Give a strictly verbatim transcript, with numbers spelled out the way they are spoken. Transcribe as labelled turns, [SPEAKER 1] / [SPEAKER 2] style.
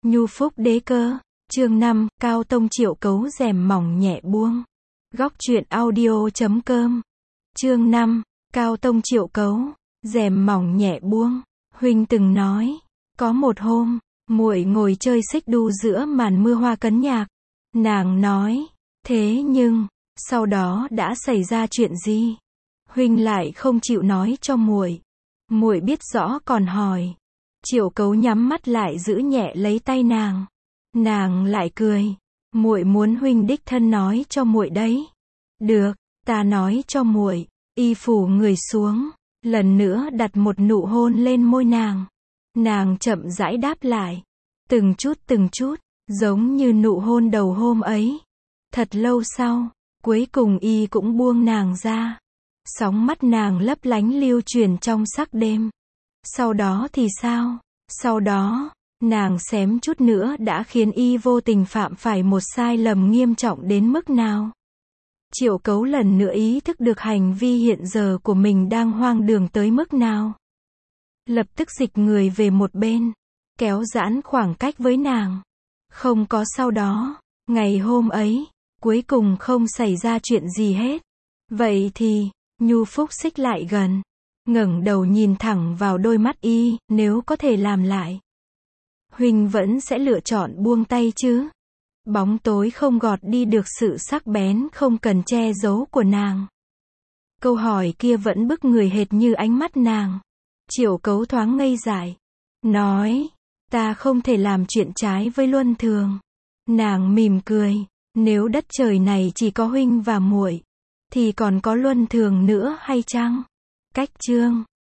[SPEAKER 1] Nhu phúc đế cơ. Chương năm, Cao Tông Triệu Cấu rèm mỏng nhẹ buông. Góc truyện audio chấm com. Chương năm, Cao Tông Triệu Cấu, rèm mỏng nhẹ buông. Huynh từng nói, có một hôm, muội ngồi chơi xích đu giữa màn mưa hoa cấn nhạc. Nàng nói, thế nhưng, sau đó đã xảy ra chuyện gì? Huynh lại không chịu nói cho muội. Muội biết rõ còn hỏi. Triệu Cấu nhắm mắt lại giữ nhẹ lấy tay nàng. Nàng lại cười, muội muốn huynh đích thân nói cho muội đấy. Được, ta nói cho muội. Y phủ người xuống, lần nữa đặt một nụ hôn lên môi nàng. Nàng chậm rãi đáp lại, từng chút từng chút, giống như nụ hôn đầu hôm ấy. Thật lâu sau, cuối cùng y cũng buông nàng ra. Sóng mắt nàng lấp lánh lưu truyền trong sắc đêm. Sau đó thì sao? Sau đó, nàng xém chút nữa đã khiến y vô tình phạm phải một sai lầm nghiêm trọng đến mức nào? Triệu Cấu lần nữa ý thức được hành vi hiện giờ của mình đang hoang đường tới mức nào. Lập tức dịch người về một bên, kéo giãn khoảng cách với nàng. Không có sau đó, ngày hôm ấy, cuối cùng không xảy ra chuyện gì hết. Vậy thì, Nhu phúc xích lại gần, ngẩng đầu nhìn thẳng vào đôi mắt y, nếu có thể làm lại, huynh vẫn sẽ lựa chọn buông tay chứ? Bóng tối không gọt đi được sự sắc bén không cần che giấu của nàng. Câu hỏi kia vẫn bức người hệt như ánh mắt nàng. Triệu Cấu thoáng ngây dại, nói, ta không thể làm chuyện trái với luân thường. Nàng mỉm cười, nếu đất trời này chỉ có huynh và muội, thì còn có luân thường nữa hay chăng? Cách chương